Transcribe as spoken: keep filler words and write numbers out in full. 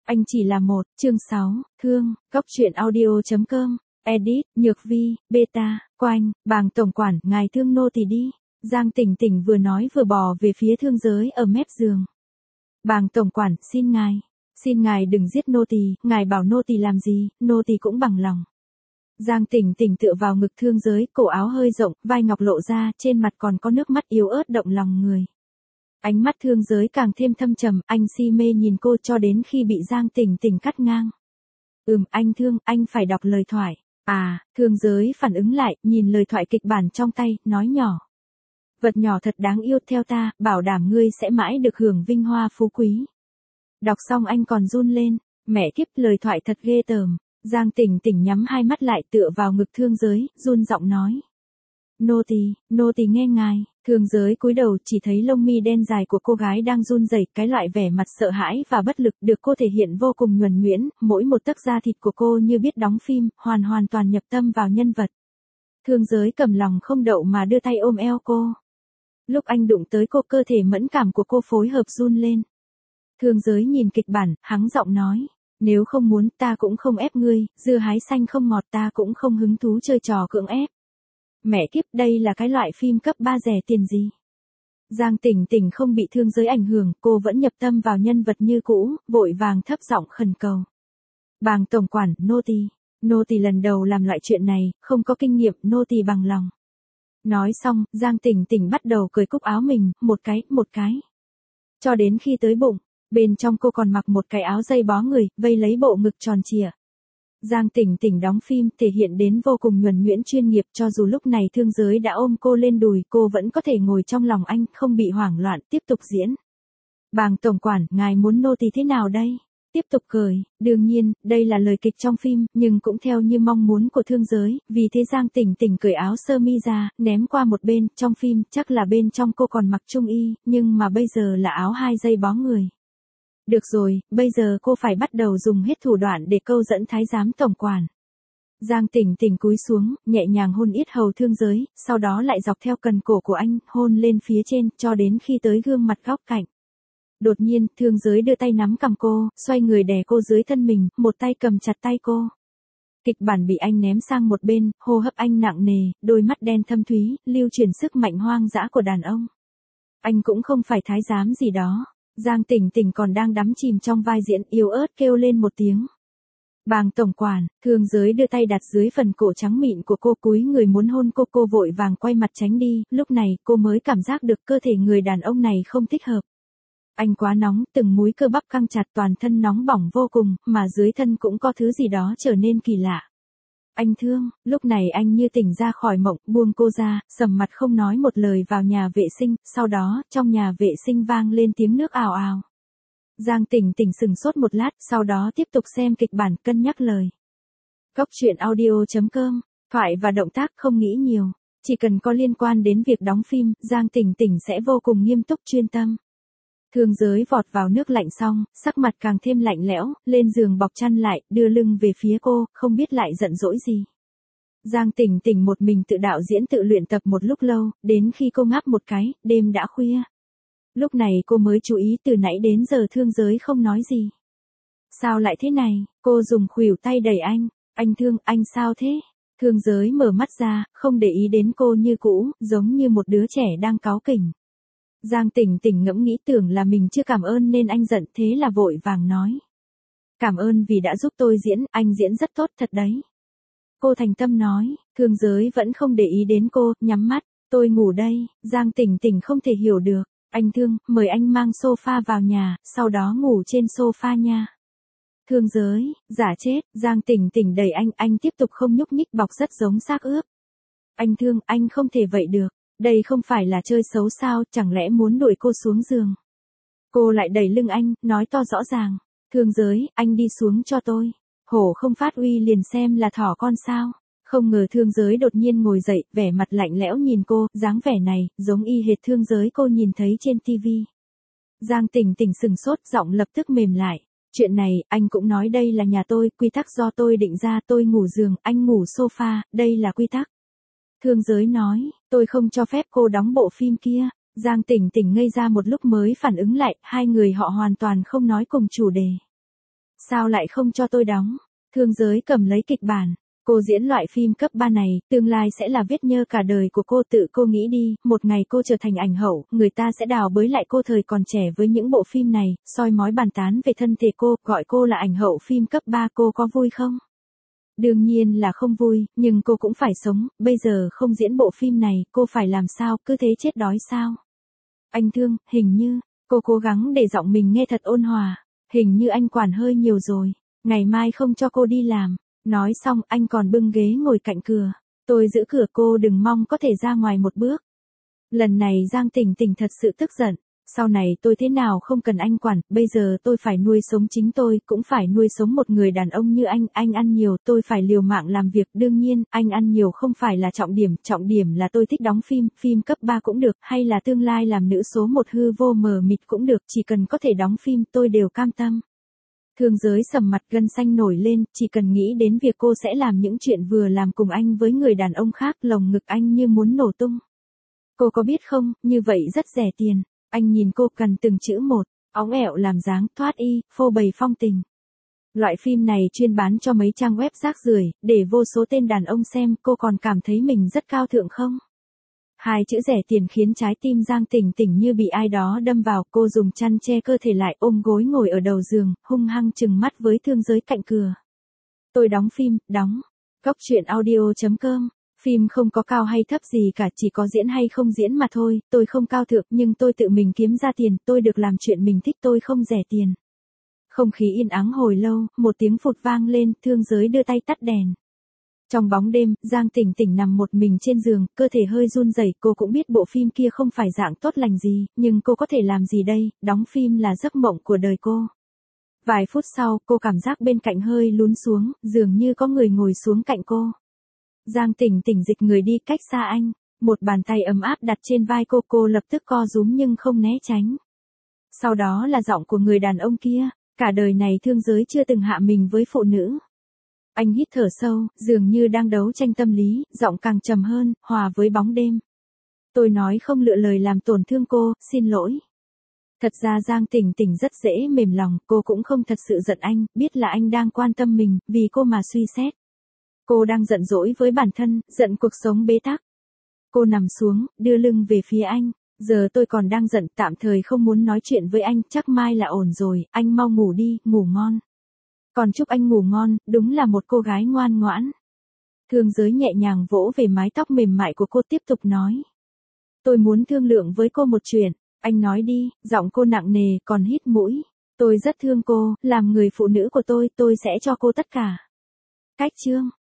Anh chỉ là một, chương sáu, thương, góc truyện audio.com, edit, Nhược Vi, beta, Quanh, Bàng tổng quản, ngài thương nô tỳ đi. Giang Tỉnh Tỉnh vừa nói vừa bò về phía thương giới ở mép giường. Bàng tổng quản, xin ngài, xin ngài đừng giết nô tỳ, ngài bảo nô tỳ làm gì, nô tỳ cũng bằng lòng. Giang Tỉnh Tỉnh tựa vào ngực thương giới, cổ áo hơi rộng, vai ngọc lộ ra, trên mặt còn có nước mắt yếu ớt động lòng người. Ánh mắt thương giới càng thêm thâm trầm, anh si mê nhìn cô cho đến khi bị Giang Tỉnh Tỉnh cắt ngang. Ừm, anh thương, anh phải đọc lời thoại. À, thương giới phản ứng lại, nhìn lời thoại kịch bản trong tay, nói nhỏ. Vật nhỏ thật đáng yêu theo ta, bảo đảm ngươi sẽ mãi được hưởng vinh hoa phú quý. Đọc xong anh còn run lên, mẹ kiếp lời thoại thật ghê tởm. Giang Tỉnh Tỉnh nhắm hai mắt lại tựa vào ngực thương giới, run giọng nói. Nô tỳ, nô tỳ nghe ngài. Thương giới cúi đầu chỉ thấy lông mi đen dài của cô gái đang run rẩy, cái loại vẻ mặt sợ hãi và bất lực được cô thể hiện vô cùng nhuần nhuyễn, mỗi một tấc da thịt của cô như biết đóng phim, hoàn hoàn toàn nhập tâm vào nhân vật. Thương giới cầm lòng không đậu mà đưa tay ôm eo cô. Lúc anh đụng tới cô, cơ thể mẫn cảm của cô phối hợp run lên. Thương giới nhìn kịch bản, hắng giọng nói. Nếu không muốn ta cũng không ép ngươi, dưa hái xanh không ngọt ta cũng không hứng thú chơi trò cưỡng ép. Mẹ kiếp, đây là cái loại phim cấp ba rẻ tiền gì? Giang Tỉnh Tỉnh không bị thương giới ảnh hưởng, cô vẫn nhập tâm vào nhân vật như cũ, vội vàng thấp giọng khẩn cầu. Bàng tổng quản, nô tỳ, nô tỳ lần đầu làm loại chuyện này, không có kinh nghiệm, nô tỳ bằng lòng. Nói xong, Giang Tỉnh Tỉnh bắt đầu cởi cúc áo mình, một cái, một cái. Cho đến khi tới bụng, bên trong cô còn mặc một cái áo dây bó người, vây lấy bộ ngực tròn trịa. Giang Tỉnh Tỉnh đóng phim thể hiện đến vô cùng nhuần nhuyễn chuyên nghiệp, cho dù lúc này thương giới đã ôm cô lên đùi, cô vẫn có thể ngồi trong lòng anh, không bị hoảng loạn, tiếp tục diễn. Bàng tổng quản, ngài muốn nô tỳ thế nào đây? Tiếp tục cười, đương nhiên, đây là lời kịch trong phim, nhưng cũng theo như mong muốn của thương giới, vì thế Giang Tỉnh Tỉnh cởi áo sơ mi ra, ném qua một bên, trong phim, chắc là bên trong cô còn mặc trung y, nhưng mà bây giờ là áo hai dây bó người. Được rồi, bây giờ cô phải bắt đầu dùng hết thủ đoạn để câu dẫn thái giám tổng quản. Giang Tỉnh Tỉnh cúi xuống, nhẹ nhàng hôn yết hầu thương giới, sau đó lại dọc theo cần cổ của anh, hôn lên phía trên, cho đến khi tới gương mặt góc cạnh. Đột nhiên, thương giới đưa tay nắm cằm cô, xoay người đè cô dưới thân mình, một tay cầm chặt tay cô. Kịch bản bị anh ném sang một bên, hô hấp anh nặng nề, đôi mắt đen thâm thúy, lưu truyền sức mạnh hoang dã của đàn ông. Anh cũng không phải thái giám gì đó. Giang Tỉnh Tỉnh còn đang đắm chìm trong vai diễn, yếu ớt kêu lên một tiếng. Bàng tổng quản, thương giới đưa tay đặt dưới phần cổ trắng mịn của cô, cúi người muốn hôn cô, cô vội vàng quay mặt tránh đi, lúc này cô mới cảm giác được cơ thể người đàn ông này không thích hợp. Anh quá nóng, từng múi cơ bắp căng chặt, toàn thân nóng bỏng vô cùng, mà dưới thân cũng có thứ gì đó trở nên kỳ lạ. Anh thương, lúc này anh như tỉnh ra khỏi mộng, buông cô ra, sầm mặt không nói một lời vào nhà vệ sinh, sau đó, trong nhà vệ sinh vang lên tiếng nước ào ào. Giang Tỉnh Tỉnh sừng sốt một lát, sau đó tiếp tục xem kịch bản, cân nhắc lời. Góc truyện audio.com, thoại và động tác không nghĩ nhiều, chỉ cần có liên quan đến việc đóng phim, Giang Tỉnh Tỉnh sẽ vô cùng nghiêm túc chuyên tâm. Thương giới vọt vào nước lạnh xong, sắc mặt càng thêm lạnh lẽo, lên giường bọc chăn lại, đưa lưng về phía cô, không biết lại giận dỗi gì. Giang Tỉnh Tỉnh một mình tự đạo diễn tự luyện tập một lúc lâu, đến khi cô ngáp một cái, đêm đã khuya. Lúc này cô mới chú ý từ nãy đến giờ thương giới không nói gì. Sao lại thế này? Cô dùng khuỷu tay đẩy anh. Anh thương, anh sao thế? Thương giới mở mắt ra, không để ý đến cô như cũ, giống như một đứa trẻ đang cáu kỉnh. Giang Tỉnh Tỉnh ngẫm nghĩ tưởng là mình chưa cảm ơn nên anh giận, thế là vội vàng nói. Cảm ơn vì đã giúp tôi diễn, anh diễn rất tốt thật đấy. Cô thành tâm nói, thương giới vẫn không để ý đến cô, nhắm mắt, tôi ngủ đây. Giang Tỉnh Tỉnh không thể hiểu được. Anh thương, mời anh mang sofa vào nhà, sau đó ngủ trên sofa nha. Thương giới, giả chết, Giang Tỉnh Tỉnh đẩy anh, anh tiếp tục không nhúc nhích, bọc rất giống xác ướp. Anh thương, anh không thể vậy được. Đây không phải là chơi xấu sao, chẳng lẽ muốn đuổi cô xuống giường. Cô lại đẩy lưng anh, nói to rõ ràng. Thương giới, anh đi xuống cho tôi. Hổ không phát uy liền xem là thỏ con sao. Không ngờ thương giới đột nhiên ngồi dậy, vẻ mặt lạnh lẽo nhìn cô, dáng vẻ này, giống y hệt thương giới cô nhìn thấy trên tivi. Giang Tỉnh Tỉnh sừng sốt, giọng lập tức mềm lại. Chuyện này, anh cũng nói đây là nhà tôi, quy tắc do tôi định ra, tôi ngủ giường, anh ngủ sofa, đây là quy tắc. Thương giới nói, tôi không cho phép cô đóng bộ phim kia. Giang Tỉnh Tỉnh ngây ra một lúc mới phản ứng lại, hai người họ hoàn toàn không nói cùng chủ đề. Sao lại không cho tôi đóng? Thương giới cầm lấy kịch bản. Cô diễn loại phim cấp ba này, tương lai sẽ là vết nhơ cả đời của cô, tự cô nghĩ đi, một ngày cô trở thành ảnh hậu, người ta sẽ đào bới lại cô thời còn trẻ với những bộ phim này, soi mói bàn tán về thân thể cô, gọi cô là ảnh hậu phim cấp ba, cô có vui không? Đương nhiên là không vui, nhưng cô cũng phải sống, bây giờ không diễn bộ phim này, cô phải làm sao, cứ thế chết đói sao? Anh Thương, hình như, cô cố gắng để giọng mình nghe thật ôn hòa, hình như anh quản hơi nhiều rồi, ngày mai không cho cô đi làm. Nói xong anh còn bưng ghế ngồi cạnh cửa. Tôi giữ cửa, cô đừng mong có thể ra ngoài một bước. Lần này Giang Tỉnh Tỉnh thật sự tức giận. Sau này tôi thế nào không cần anh quản, bây giờ tôi phải nuôi sống chính tôi, cũng phải nuôi sống một người đàn ông như anh. Anh ăn nhiều, tôi phải liều mạng làm việc. Đương nhiên, anh ăn nhiều không phải là trọng điểm, trọng điểm là tôi thích đóng phim, phim cấp ba cũng được, hay là tương lai làm nữ số một hư vô mờ mịt cũng được, chỉ cần có thể đóng phim tôi đều cam tâm. Thương giới sầm mặt, gân xanh nổi lên, chỉ cần nghĩ đến việc cô sẽ làm những chuyện vừa làm cùng anh với người đàn ông khác, lồng ngực anh như muốn nổ tung. Cô có biết không, như vậy rất rẻ tiền. Anh nhìn cô cần từng chữ một, óng ẹo làm dáng, thoát y, phô bày phong tình. Loại phim này chuyên bán cho mấy trang web rác rưởi, để vô số tên đàn ông xem, cô còn cảm thấy mình rất cao thượng không? Hai chữ rẻ tiền khiến trái tim Giang Tỉnh Tỉnh như bị ai đó đâm vào, cô dùng chăn che cơ thể lại, ôm gối ngồi ở đầu giường, hung hăng trừng mắt với thương giới cạnh cửa. Tôi đóng phim, đóng. Góc truyện audio chấm com. Phim không có cao hay thấp gì cả, chỉ có diễn hay không diễn mà thôi, tôi không cao thượng nhưng tôi tự mình kiếm ra tiền, tôi được làm chuyện mình thích, tôi không rẻ tiền. Không khí yên ắng hồi lâu, một tiếng phụt vang lên, thương giới đưa tay tắt đèn. Trong bóng đêm, Giang Tỉnh Tỉnh nằm một mình trên giường, cơ thể hơi run rẩy, cô cũng biết bộ phim kia không phải dạng tốt lành gì, nhưng cô có thể làm gì đây, đóng phim là giấc mộng của đời cô. Vài phút sau, cô cảm giác bên cạnh hơi lún xuống, dường như có người ngồi xuống cạnh cô. Giang Tỉnh Tỉnh dịch người đi cách xa anh, một bàn tay ấm áp đặt trên vai cô, cô lập tức co rúm nhưng không né tránh. Sau đó là giọng của người đàn ông kia, cả đời này thương giới chưa từng hạ mình với phụ nữ. Anh hít thở sâu, dường như đang đấu tranh tâm lý, giọng càng trầm hơn, hòa với bóng đêm. Tôi nói không lựa lời làm tổn thương cô, xin lỗi. Thật ra Giang Tỉnh Tỉnh rất dễ mềm lòng, cô cũng không thật sự giận anh, biết là anh đang quan tâm mình, vì cô mà suy xét. Cô đang giận dỗi với bản thân, giận cuộc sống bế tắc. Cô nằm xuống, đưa lưng về phía anh. Giờ tôi còn đang giận, tạm thời không muốn nói chuyện với anh, chắc mai là ổn rồi, anh mau ngủ đi, ngủ ngon. Còn chúc anh ngủ ngon, đúng là một cô gái ngoan ngoãn. Thương giới nhẹ nhàng vỗ về mái tóc mềm mại của cô, tiếp tục nói. Tôi muốn thương lượng với cô một chuyện, anh nói đi, giọng cô nặng nề, còn hít mũi. Tôi rất thương cô, làm người phụ nữ của tôi, tôi sẽ cho cô tất cả. Cách chương.